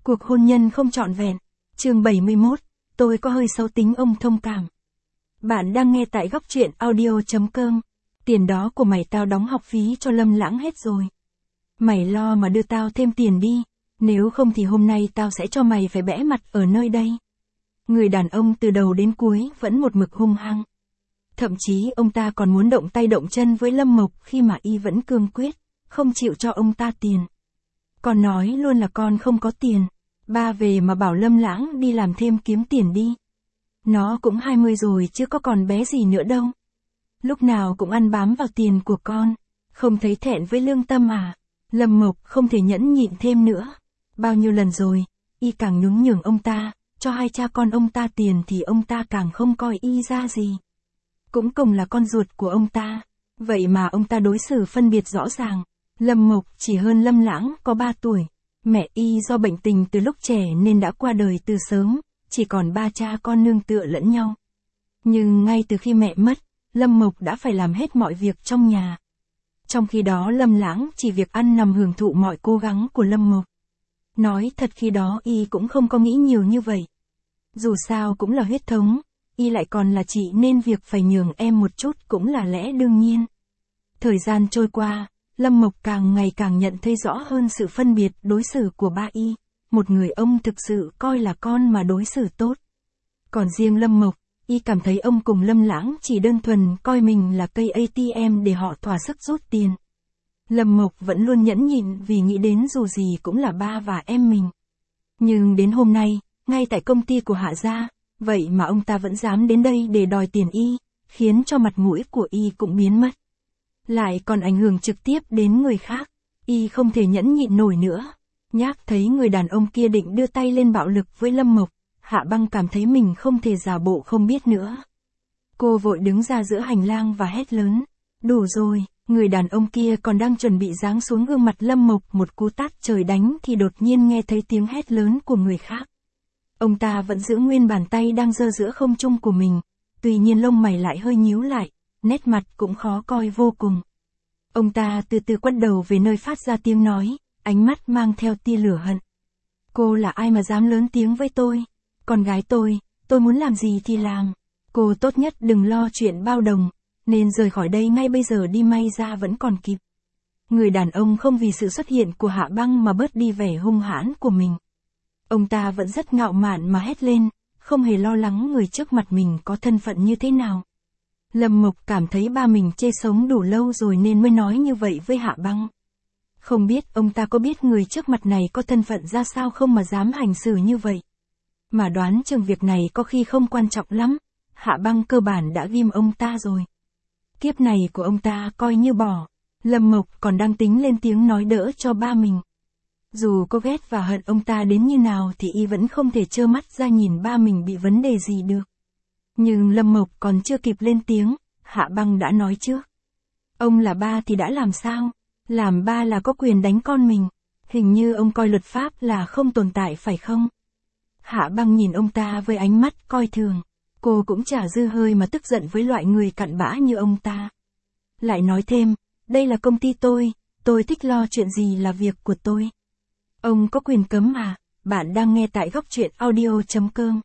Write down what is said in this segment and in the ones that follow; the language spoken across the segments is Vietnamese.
Cuộc hôn nhân không trọn vẹn. Chương 71, tôi có hơi xấu tính ông thông cảm. Bạn đang nghe tại góc truyện audio.com. Tiền đó của mày tao đóng học phí cho Lâm Lãng hết rồi. Mày lo mà đưa tao thêm tiền đi, nếu không thì hôm nay tao sẽ cho mày phải bẽ mặt ở nơi đây. Người đàn ông từ đầu đến cuối vẫn một mực hung hăng. Thậm chí ông ta còn muốn động tay động chân với Lâm Mộc khi mà y vẫn cương quyết, không chịu cho ông ta tiền. Con nói luôn là con không có tiền, ba về mà bảo Lâm Lãng đi làm thêm kiếm tiền đi. Nó cũng 20 rồi chứ có còn bé gì nữa đâu. Lúc nào cũng ăn bám vào tiền của con, không thấy thẹn với lương tâm à? Lâm Mộc không thể nhẫn nhịn thêm nữa. Bao nhiêu lần rồi, y càng nhún nhường ông ta, cho hai cha con ông ta tiền thì ông ta càng không coi y ra gì. Cũng cùng là con ruột của ông ta, vậy mà ông ta đối xử phân biệt rõ ràng. Lâm Mộc chỉ hơn Lâm Lãng có 3 tuổi, mẹ y do bệnh tình từ lúc trẻ nên đã qua đời từ sớm, chỉ còn ba cha con nương tựa lẫn nhau. Nhưng ngay từ khi mẹ mất, Lâm Mộc đã phải làm hết mọi việc trong nhà. Trong khi đó Lâm Lãng chỉ việc ăn nằm hưởng thụ mọi cố gắng của Lâm Mộc. Nói thật khi đó y cũng không có nghĩ nhiều như vậy. Dù sao cũng là huyết thống, y lại còn là chị nên việc phải nhường em một chút cũng là lẽ đương nhiên. Thời gian trôi qua, Lâm Mộc càng ngày càng nhận thấy rõ hơn sự phân biệt đối xử của ba y, một người ông thực sự coi là con mà đối xử tốt. Còn riêng Lâm Mộc, y cảm thấy ông cùng Lâm Lãng chỉ đơn thuần coi mình là cây ATM để họ thỏa sức rút tiền. Lâm Mộc vẫn luôn nhẫn nhịn vì nghĩ đến dù gì cũng là ba và em mình. Nhưng đến hôm nay, ngay tại công ty của Hạ gia, vậy mà ông ta vẫn dám đến đây để đòi tiền y, khiến cho mặt mũi của y cũng biến mất. Lại còn ảnh hưởng trực tiếp đến người khác, y không thể nhẫn nhịn nổi nữa. Nhác thấy người đàn ông kia định đưa tay lên bạo lực với Lâm Mộc, Hạ Băng cảm thấy mình không thể giả bộ không biết nữa. Cô vội đứng ra giữa hành lang và hét lớn, đủ rồi. Người đàn ông kia còn đang chuẩn bị giáng xuống gương mặt Lâm Mộc một cú tát trời đánh thì đột nhiên nghe thấy tiếng hét lớn của người khác. Ông ta vẫn giữ nguyên bàn tay đang giơ giữa không trung của mình, tuy nhiên lông mày lại hơi nhíu lại, nét mặt cũng khó coi vô cùng. Ông ta từ từ quay đầu về nơi phát ra tiếng nói, ánh mắt mang theo tia lửa hận. Cô là ai mà dám lớn tiếng với tôi? Con gái tôi muốn làm gì thì làm. Cô tốt nhất đừng lo chuyện bao đồng, nên rời khỏi đây ngay bây giờ đi, may ra vẫn còn kịp. Người đàn ông không vì sự xuất hiện của Hạ Băng mà bớt đi vẻ hung hãn của mình. Ông ta vẫn rất ngạo mạn mà hét lên, không hề lo lắng người trước mặt mình có thân phận như thế nào. Lâm Mộc cảm thấy ba mình chê sống đủ lâu rồi nên mới nói như vậy với Hạ Băng. Không biết ông ta có biết người trước mặt này có thân phận ra sao không mà dám hành xử như vậy. Mà đoán chừng việc này có khi không quan trọng lắm, Hạ Băng cơ bản đã ghim ông ta rồi. Kiếp này của ông ta coi như bỏ. Lâm Mộc còn đang tính lên tiếng nói đỡ cho ba mình. Dù có ghét và hận ông ta đến như nào thì y vẫn không thể trơ mắt ra nhìn ba mình bị vấn đề gì được. Nhưng Lâm Mộc còn chưa kịp lên tiếng, Hạ Băng đã nói trước. Ông là ba thì đã làm sao? Làm ba là có quyền đánh con mình. Hình như ông coi luật pháp là không tồn tại phải không? Hạ Băng nhìn ông ta với ánh mắt coi thường. Cô cũng chả dư hơi mà tức giận với loại người cặn bã như ông ta. Lại nói thêm, đây là công ty tôi thích lo chuyện gì là việc của tôi. Ông có quyền cấm à? Bạn đang nghe tại góc truyện audio.com.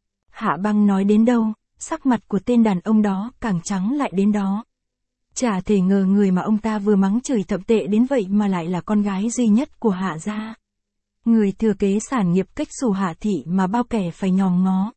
Hạ Băng nói đến đâu, sắc mặt của tên đàn ông đó càng trắng lại đến đó. Chả thể ngờ người mà ông ta vừa mắng chửi thậm tệ đến vậy mà lại là con gái duy nhất của Hạ gia. Người thừa kế sản nghiệp cách xù Hạ thị mà bao kẻ phải nhòm ngó.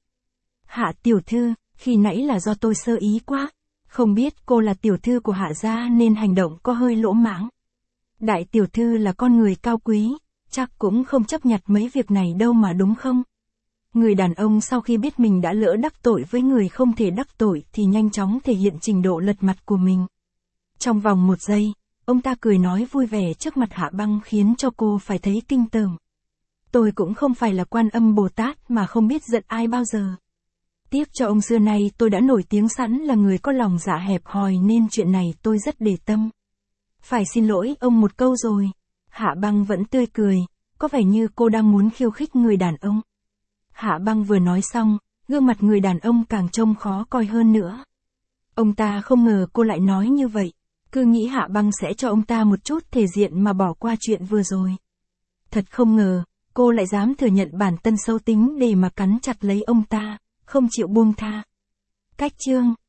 Hạ tiểu thư, khi nãy là do tôi sơ ý quá, không biết cô là tiểu thư của Hạ gia nên hành động có hơi lỗ mãng. Đại tiểu thư là con người cao quý, chắc cũng không chấp nhặt mấy việc này đâu mà đúng không? Người đàn ông sau khi biết mình đã lỡ đắc tội với người không thể đắc tội thì nhanh chóng thể hiện trình độ lật mặt của mình. Trong vòng 1 giây, ông ta cười nói vui vẻ trước mặt Hạ Băng khiến cho cô phải thấy kinh tởm. Tôi cũng không phải là Quan Âm Bồ Tát mà không biết giận ai bao giờ. Tiếc cho ông xưa nay tôi đã nổi tiếng sẵn là người có lòng dạ hẹp hòi nên chuyện này tôi rất để tâm. Phải xin lỗi ông một câu rồi. Hạ Băng vẫn tươi cười, có vẻ như cô đang muốn khiêu khích người đàn ông. Hạ Băng vừa nói xong, gương mặt người đàn ông càng trông khó coi hơn nữa. Ông ta không ngờ cô lại nói như vậy, cứ nghĩ Hạ Băng sẽ cho ông ta một chút thể diện mà bỏ qua chuyện vừa rồi. Thật không ngờ, cô lại dám thừa nhận bản thân xấu tính để mà cắn chặt lấy ông ta, không chịu buông tha. Cách chương